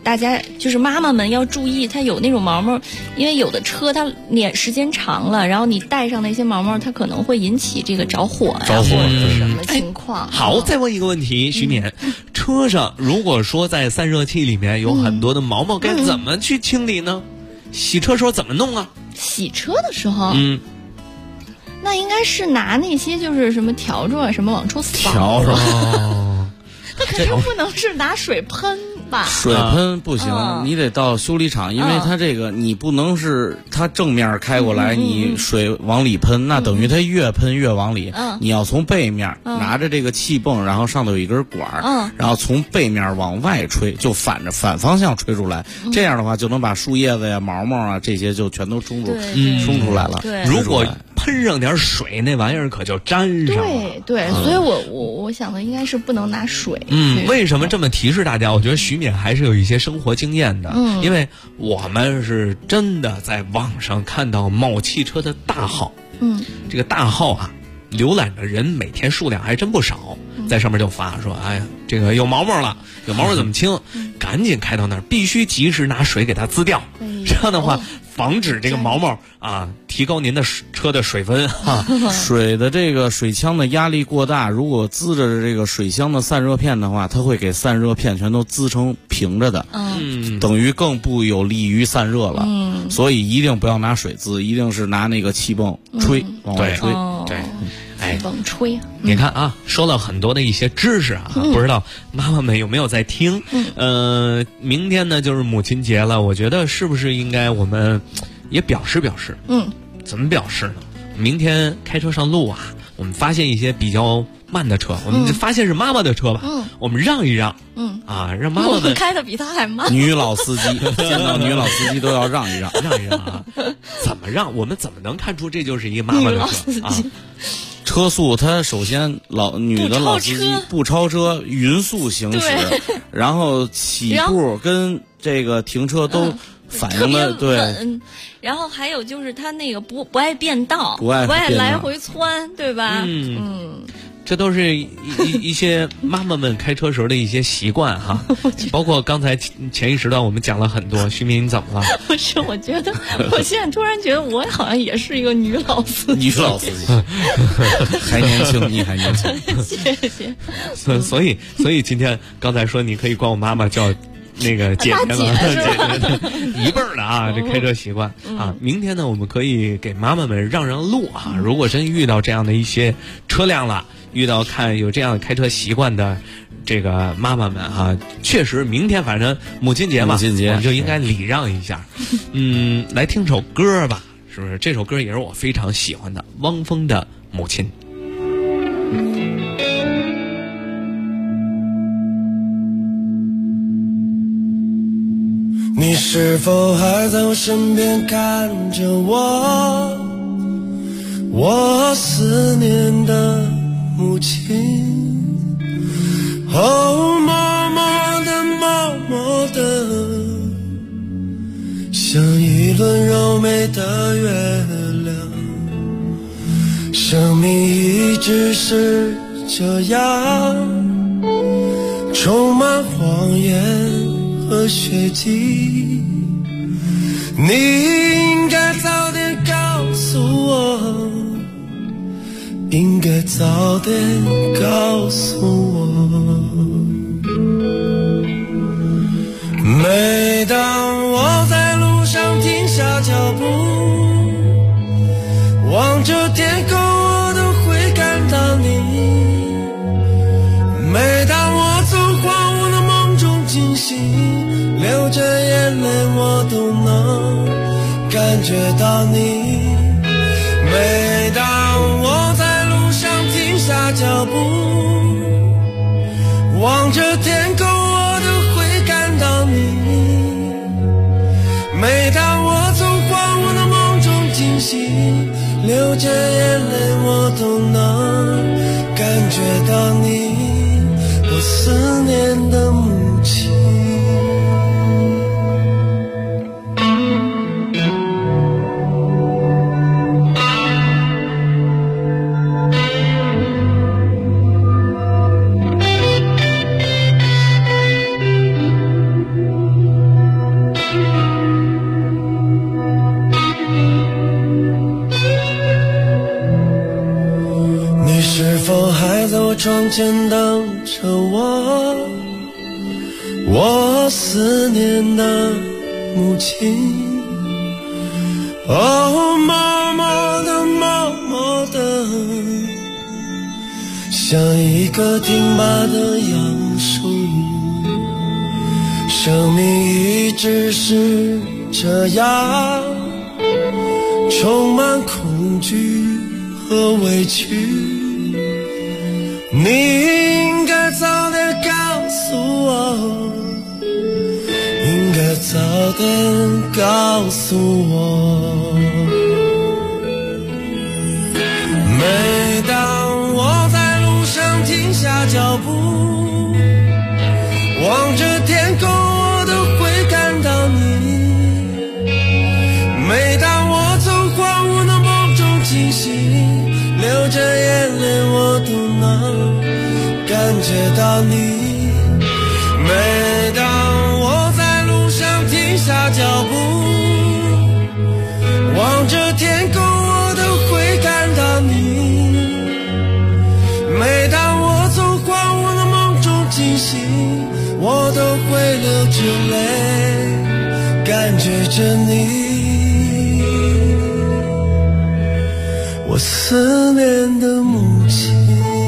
大家就是妈妈们要注意，它有那种毛毛，因为有的车它年时间长了，然后你带上那些毛毛，它可能会引起这个着火呀，或者是什么情况。 好，再问一个问题，徐敏，车上如果说在散热器里面有很多的毛毛，该怎么去清理呢？洗车时候怎么弄啊？ 洗车的时候，那应该是拿那些就是什么笤帚啊什么往出扫。 笤帚， 那肯定不能是拿水喷吧？ 水喷不行，你得到修理厂，因为它这个你不能是它正面开过来，你水往里喷，那等于它越喷越往里。你要从背面拿着这个气泵，然后上头有一根管，然后从背面往外吹，就反方向吹出来，这样的话就能把树叶子呀、毛毛啊这些就全都冲出来了。 如果喷上点水，那玩意儿可就粘上了。 对，所以我想的应该是不能拿水。 为什么这么提示大家？我觉得徐敏还是有一些生活经验的，因为我们是真的在网上看到某汽车的大号，这个大号啊，浏览的人每天数量还真不少，在上面就发说，哎呀，这个有毛毛了，有毛毛怎么清？赶紧开到那儿，必须及时拿水给它滋掉，这样的话防止这个毛毛啊，提高您的车的水温哈。 水的这个水枪的压力过大，如果滋着这个水箱的散热片的话，它会给散热片全都滋成平着的，等于更不有利于散热了。所以一定不要拿水滋，一定是拿那个气泵吹，往外吹。 对。 风吹你看啊，说了很多的一些知识啊，不知道妈妈们有没有在听？明天呢就是母亲节了，我觉得是不是应该我们也表示表示？怎么表示呢？明天开车上路啊，我们发现一些比较慢的车，我们发现是妈妈的车吧，我们让一让，让妈妈们开的比他还慢。 女老司机见到女老司机都要让一让， 让一让啊！怎么让？我们怎么能看出这就是一个妈妈的车啊？ 车速，它首先女的老司机不超车，匀速行驶，然后起步跟这个停车都反映的对。 然后还有就是他那个不爱变道， 不爱来回窜，对吧？ 这都是一些妈妈们开车时候的一些习惯哈，包括刚才前一时段我们讲了很多。徐敏，你怎么了？ 不是，我觉得我现在突然觉得我好像也是一个女老司机， 还年轻，你还年轻， 谢谢。 所以今天刚才说你可以管我妈妈叫那个姐姐了，姐一辈儿的啊，这开车习惯啊。明天呢，我们可以给妈妈们让让路啊。如果真遇到这样的一些车辆了，遇到看有这样开车习惯的这个妈妈们哈，确实明天反正母亲节嘛，我们就应该礼让一下。来听首歌吧，是不是？这首歌也是我非常喜欢的，汪峰的《母亲》。 你是否还在我身边看着我思念的母亲？哦，默默的默默的，像一轮柔美的月亮。生命一直是这样，充满谎言和血迹，你应该早点告诉我，应该早点告诉我。每当我在路上停下脚步，望着天空，我都会感到你。每当我从荒芜的梦中惊醒，流着眼泪，我都能感觉到你。每当我在路上停下脚步，望着天空，我都会感到你。每当我从荒芜的梦中惊醒，流着眼泪，我都能感觉到你，我思念的母亲。 还在我窗前等着我思念的母亲。哦，默默的默默的，像一个挺拔的杨树，生命一直是这样，充满恐惧和委屈。你应该早点告诉我，应该早点告诉我。每当我在路上停下脚步，望着天空，我都会看到你。每当我从荒芜的梦中惊醒，流着眼泪，我都能感觉到你。每当我在路上停下脚步，望着天空，我都会看到你。每当我从荒芜的梦中惊醒，我都会流着泪，感觉着你，我思念的母亲。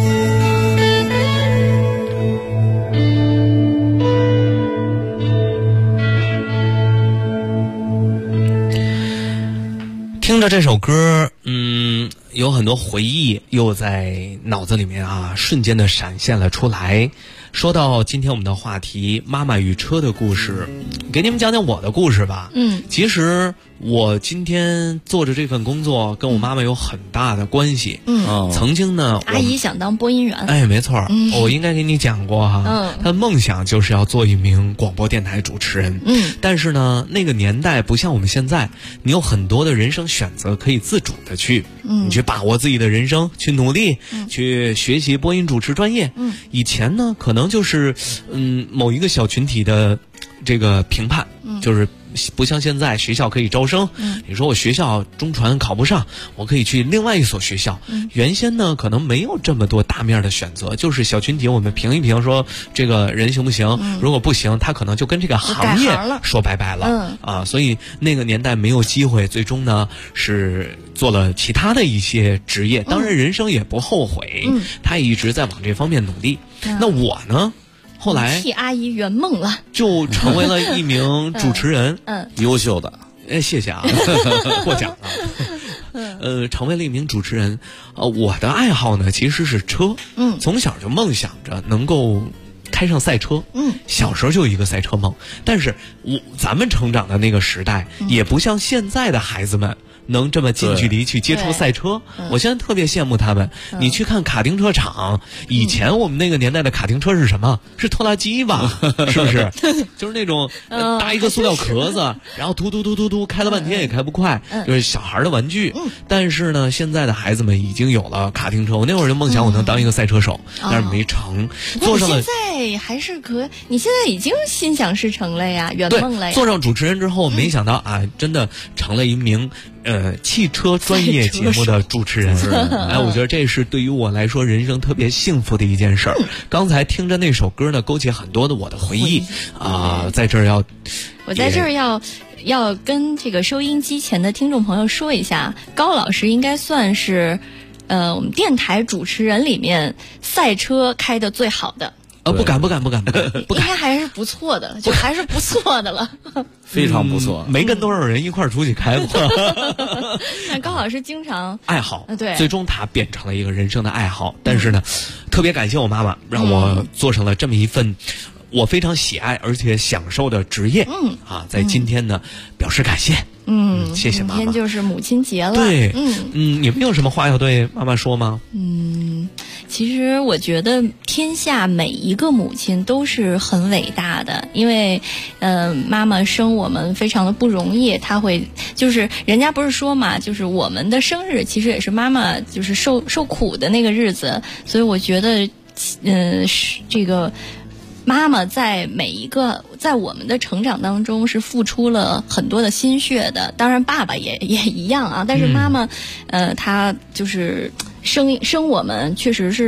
听着这首歌，有很多回忆又在脑子里面瞬间的闪现了出来。说到今天我们的话题，妈妈与车的故事，给你们讲讲我的故事吧。其实我今天做着这份工作跟我妈妈有很大的关系。曾经呢， 阿姨想当播音员。 哎，没错，我应该给你讲过哈。她的梦想就是要做一名广播电台主持人。但是呢，那个年代不像我们现在，你有很多的人生选择可以自主的去，你去把握自己的人生，去努力，去学习播音主持专业。以前呢，可能就是某一个小群体的这个评判，就是不像现在学校可以招生。你说我学校中传考不上，我可以去另外一所学校。原先呢可能没有这么多大面的选择，就是小群体我们评一评，说这个人行不行，如果不行，他可能就跟这个行业说拜拜了。所以那个年代没有机会，最终呢是做了其他的一些职业。当然人生也不后悔，他也一直在往这方面努力。那我呢后来替阿姨圆梦了， 就成为了一名主持人。 优秀的， 谢谢啊，获奖了。成为了一名主持人。我的爱好呢其实是车。从小就梦想着能够开上赛车。小时候就有一个赛车梦，但是咱们成长的那个时代，也不像现在的孩子们能这么近距离去接触赛车。我现在特别羡慕他们。你去看卡丁车场，以前我们那个年代的卡丁车是什么？是拖拉机吧？是不是？就是那种搭一个塑料壳子，然后突突突突突开了半天也开不快，就是小孩的玩具。但是呢，现在的孩子们已经有了卡丁车。我那会儿就梦想我能当一个赛车手，但是没成。坐上了， 现在还是可，你现在已经心想事成了呀，圆梦了呀。 坐上主持人之后，没想到真的成了一名汽车专业节目的主持人。我觉得这是对于我来说人生特别幸福的一件事儿。刚才听着那首歌呢，勾起很多的我的回忆在这儿我在这儿要跟这个收音机前的听众朋友说一下，高老师应该算是我们电台主持人里面赛车开的最好的。 不敢， 应该还是不错的，就还是不错的了。 非常不错。 没跟多少人一块儿出去开过。 但高老师经常爱好， 对， 最终他变成了一个人生的爱好。但是呢，特别感谢我妈妈，让我做成了这么一份我非常喜爱而且享受的职业。在今天呢，表示感谢。谢谢妈妈。 今天就是母亲节了。 对，你们有什么话要对妈妈说吗？ 其实我觉得天下每一个母亲都是很伟大的，因为妈妈生我们非常的不容易，她会就是人家不是说嘛，就是我们的生日其实也是妈妈就是受苦的那个日子，所以我觉得这个妈妈在在我们的成长当中是付出了很多的心血的，当然爸爸也一样啊，但是妈妈她就是生我们确实是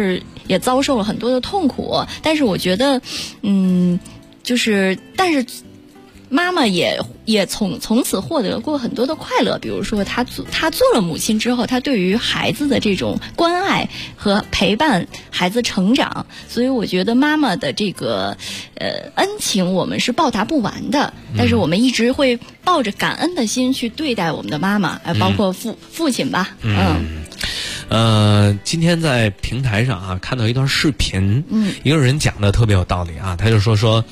也遭受了很多的痛苦。但是我觉得，但是妈妈也从此获得过很多的快乐，比如说她做了母亲之后，她对于孩子的这种关爱和陪伴孩子成长，所以我觉得妈妈的这个恩情我们是报答不完的，但是我们一直会抱着感恩的心去对待我们的妈妈，包括父亲吧。 今天在平台上啊看到一段视频，一个人讲的特别有道理啊，他就说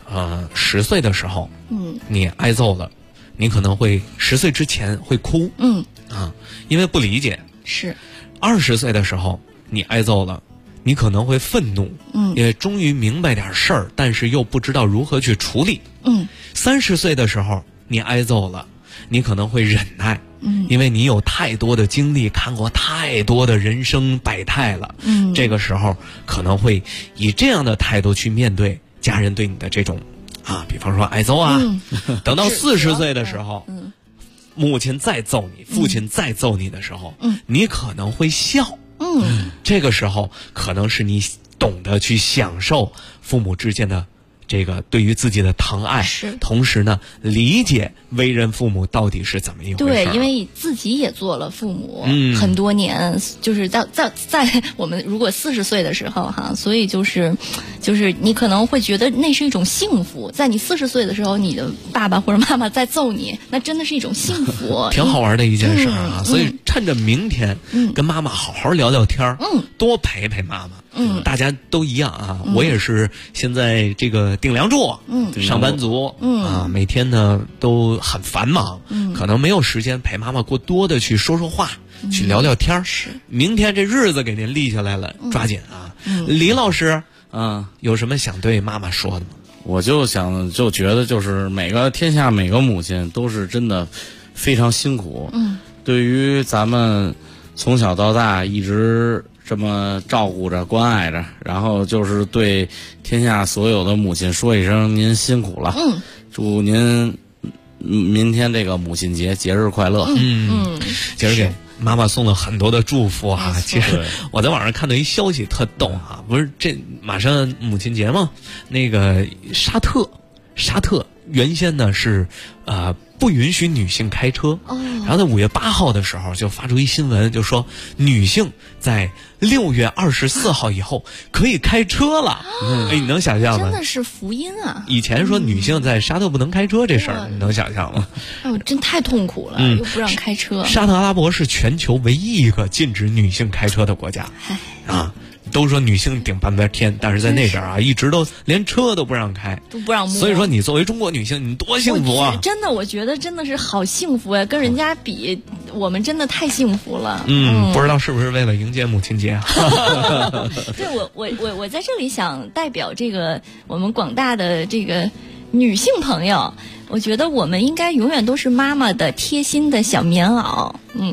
10岁的时候，你挨揍了，你可能会10岁之前会哭，因为不理解。 是 20岁的时候你挨揍了，你可能会愤怒，因为终于明白点事儿，但是又不知道如何去处理。30岁的时候你挨揍了，你可能会忍耐，因为你有太多的经历，看过太多的人生百态了，这个时候可能会以这样的态度去面对家人对你的这种比方说挨揍啊，等到40岁的时候，母亲再揍你，父亲再揍你的时候，你可能会笑，这个时候可能是你懂得去享受父母之间的这个对于自己的疼爱，同时呢，理解为人父母到底是怎么一回事。 对，因为自己也做了父母很多年，就是在我们如果40岁的时候所以就是你可能会觉得那是一种幸福，在你40岁的时候，你的爸爸或者妈妈在揍你，那真的是一种幸福， 挺好玩的一件事啊。所以趁着明天，跟妈妈好好聊聊天，多陪陪妈妈。大家都一样啊，我也是现在这个顶梁柱，上班族，每天呢都很繁忙，可能没有时间陪妈妈过多的去说说话，去聊聊天。明天这日子给您立下来了，抓紧啊！李老师，有什么想对妈妈说的吗？ 我就觉得就是天下每个母亲都是真的非常辛苦，对于咱们从小到大一直这么照顾着关爱着，然后就是对天下所有的母亲说一声您辛苦了，祝您明天这个母亲节日快乐。 节日给妈妈送了很多的祝福啊。其实我在网上看到一消息特逗啊，不是这马上母亲节吗？那个沙特原先呢是不允许女性开车，然后在5月8号的时候就发出一新闻，就说女性在6月24号以后可以开车了。你能想象吗？ 真的是福音啊！ 以前说女性在沙特不能开车这事儿，你能想象吗？ 真太痛苦了，又不让开车。 沙特阿拉伯是全球唯一一个禁止女性开车的国家都说女性顶半边天，但是在那边一直都连车都不让开， 都不让摸。 所以说你作为中国女性，你多幸福啊！ 真的，我觉得真的是好幸福呀，跟人家比，我们真的太幸福了。 不知道是不是为了迎接母亲节啊？ 对，我在这里想代表这个我们广大的这个女性朋友，我觉得我们应该永远都是妈妈的贴心的小棉袄。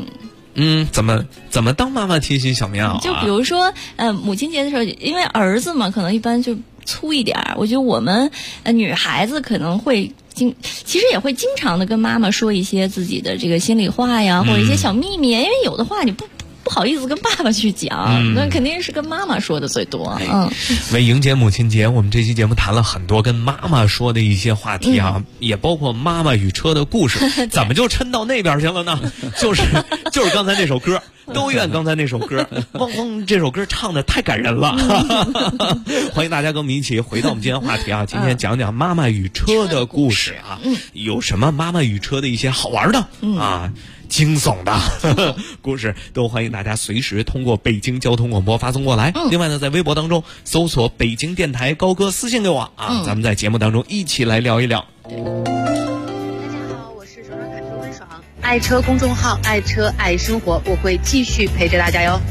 怎么当妈妈贴心小棉袄啊？ 就比如说，母亲节的时候，因为儿子嘛，可能一般就粗一点儿。我觉得我们女孩子可能会其实也会经常的跟妈妈说一些自己的这个心里话呀，或者一些小秘密，因为有的话你不好意思跟爸爸去讲，那肯定是跟妈妈说的最多。 为迎接母亲节，我们这期节目谈了很多跟妈妈说的一些话题啊，也包括妈妈与车的故事。怎么就抻到那边去了呢？就是刚才那首歌，都怨刚才那首歌，汪汪这首歌唱的太感人了。欢迎大家跟我们一起回到我们今天话题啊，今天讲讲妈妈与车的故事啊，有什么妈妈与车的一些好玩的惊悚的故事，都欢迎大家随时通过北京交通广播发送过来。另外呢，在微博当中搜索北京电台高歌，私信给我啊，咱们在节目当中一起来聊一聊。 大家好，我是手上卡车温爽，爱车公众号，爱车爱生活，我会继续陪着大家哟。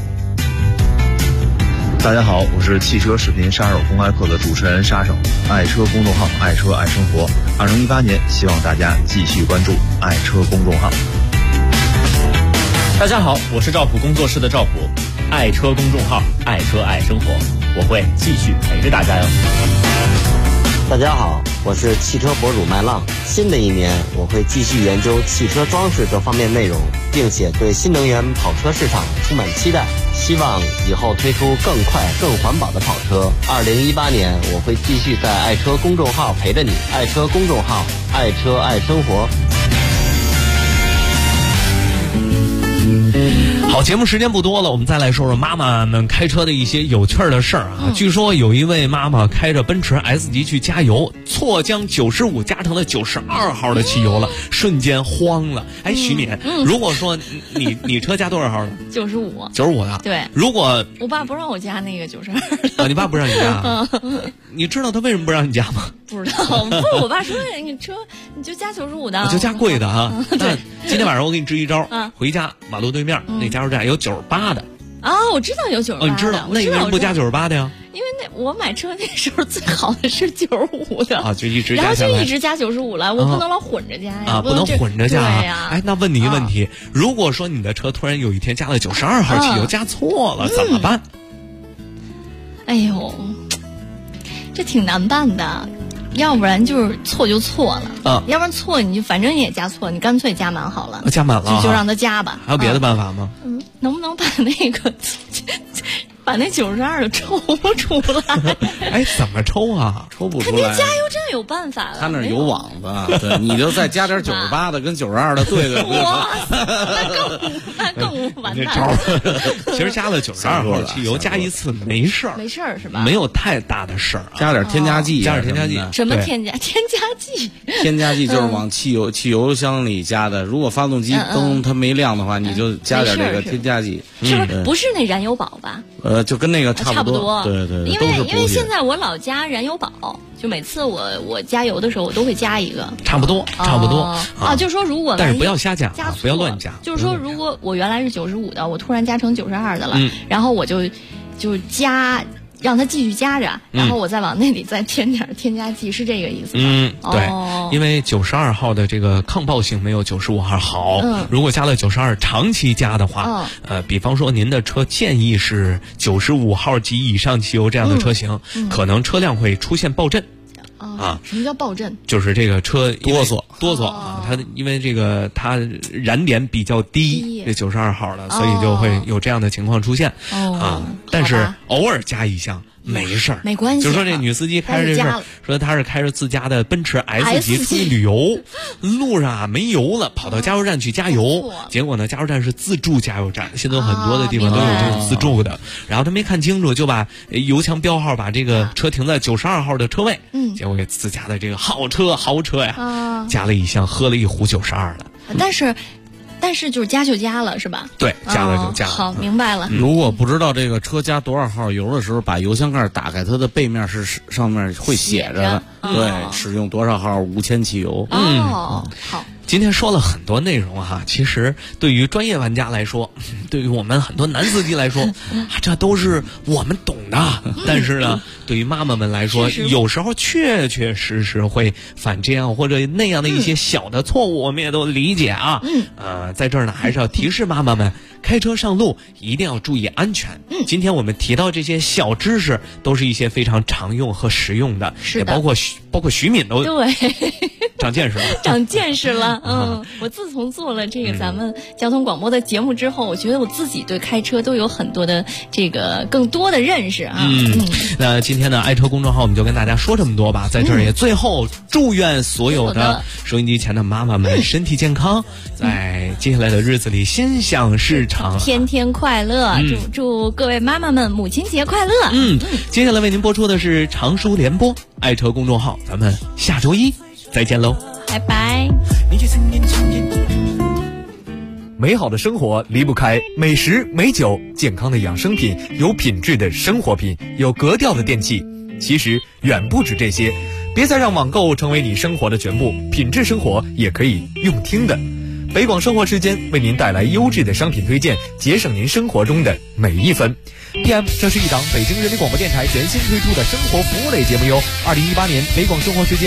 大家好，我是汽车视频杀手公开课的主持人沙手，爱车公众号，爱车爱生活。2018年，希望大家继续关注爱车公众号。 大家好，我是赵普工作室的赵普，爱车公众号，爱车爱生活，我会继续陪着大家哟。 大家好，我是汽车博主麦浪。新的一年，我会继续研究汽车装饰这方面内容，并且对新能源跑车市场充满期待。 希望以后推出更快更环保的跑车。2018年我会继续在爱车公众号陪着你，爱车公众号，爱车爱生活。 好，节目时间不多了，我们再来说说妈妈们开车的一些有趣的事儿啊。据说有一位妈妈开着奔驰 S 级去加油，错将95加成了92号的汽油了，瞬间慌了。哎，徐敏，如果说你车加多少号的？95的。 对。 如果我爸不让我加那个92的。 你爸不让你加？你知道他为什么不让你加吗？ 不知道，我爸说你车你就加95的， 我就加贵的啊。那今天晚上我给你支一招，回家马路对面那加油站有98的。 啊，我知道有98的。 你知道？那你为什么不加98的呀？ 因为我买车那时候最好的是95的啊，就一直加， 然后就一直加95了，我不能老混着加呀。 啊，不能混着加啊。 对呀。 哎，那问你一个问题，如果说你的车突然有一天加了92号汽油，加错了怎么办？ 哎呦，这挺难办的。要不然就是错就错了，要不然错你就反正也加错，你干脆加满好了。 加满了就让他加吧。 还有别的办法吗？ 能不能把那个把那92的抽出来？ 哎，怎么抽啊？ 抽不出来。 肯定加油站有办法了。 他那有网子，对，你就再加点98的跟92的对。 哇，那更完蛋。 其实加了92号汽油加一次没事儿， 没事儿是吧？ 没有太大的事儿， 加点添加剂， 加点添加剂。 什么添加剂？ 添加剂就是往汽油箱里加的。如果发动机灯它没亮的话，你就加点这个添加剂。 是不是？不是那燃油宝吧？ 就跟那个差不多。对。 因为现在我老加燃油宝，就每次我加油的时候我都会加一个。 差不多啊，就是说如果但是不要瞎加，不要乱加。 就是说如果我原来是95的，我突然加成92的了，然后我就加。让它继续加着，然后我再往那里再添点添加剂，是这个意思吗？ 对，因为92号的这个抗爆性没有95号好。如果加了92，长期加的话，比方说您的车建议是95号及以上汽油这样的车型，可能车辆会出现爆震。 什么叫爆震？ 就是这个车哆嗦啊，它因为这个它燃点比较低，这92号的，所以就会有这样的情况出现但是偶尔加一项没事儿， 没关系。 就说这女司机开着这事儿，说她是开着自家的奔驰 S 级出去旅游，路上没油了，跑到加油站去加油，结果呢，加油站是自助加油站，现在有很多的地方都有这种自助的，然后她没看清楚，就把油枪标号把这个车停在92号的车位，结果给自家的这个豪车呀，加了一箱，喝了一壶92的， 但是就是加就加了是吧？ 对，加了就加了。 好，明白了。 如果不知道这个车加多少号油的时候，把油箱盖打开，它的背面是上面会写着的，对，使用多少号无铅汽油。 好。 今天说了很多内容哈，其实对于专业玩家来说，对于我们很多男司机来说，这都是我们懂的。但是呢，对于妈妈们来说，有时候确实会犯这样或者那样的一些小的错误，我们也都理解啊。在这儿呢，还是要提示妈妈们，开车上路一定要注意安全。今天我们提到这些小知识，都是一些非常常用和实用的，也包括徐敏都对长见识了， 长见识了。我自从做了这个咱们交通广播的节目之后，我觉得我自己对开车都有很多的这个更多的认识啊。 那今天呢，爱车公众号我们就跟大家说这么多吧，在这儿也最后祝愿所有的收音机前的妈妈们身体健康，在接下来的日子里心想事成， 天天快乐。祝各位妈妈们母亲节快乐。 接下来为您播出的是常熟联播爱车公众号，咱们下周一再见喽， 拜拜。 美好的生活离不开美食美酒，健康的养生品，有品质的生活品，有格调的电器。其实远不止这些，别再让网购成为你生活的全部，品质生活也可以用听的。北广生活时间为您带来优质的商品推荐，节省您生活中的每一分。PM， 这是一档北京人民广播电台全新推出的生活服务类节目哟。2018年北广生活时间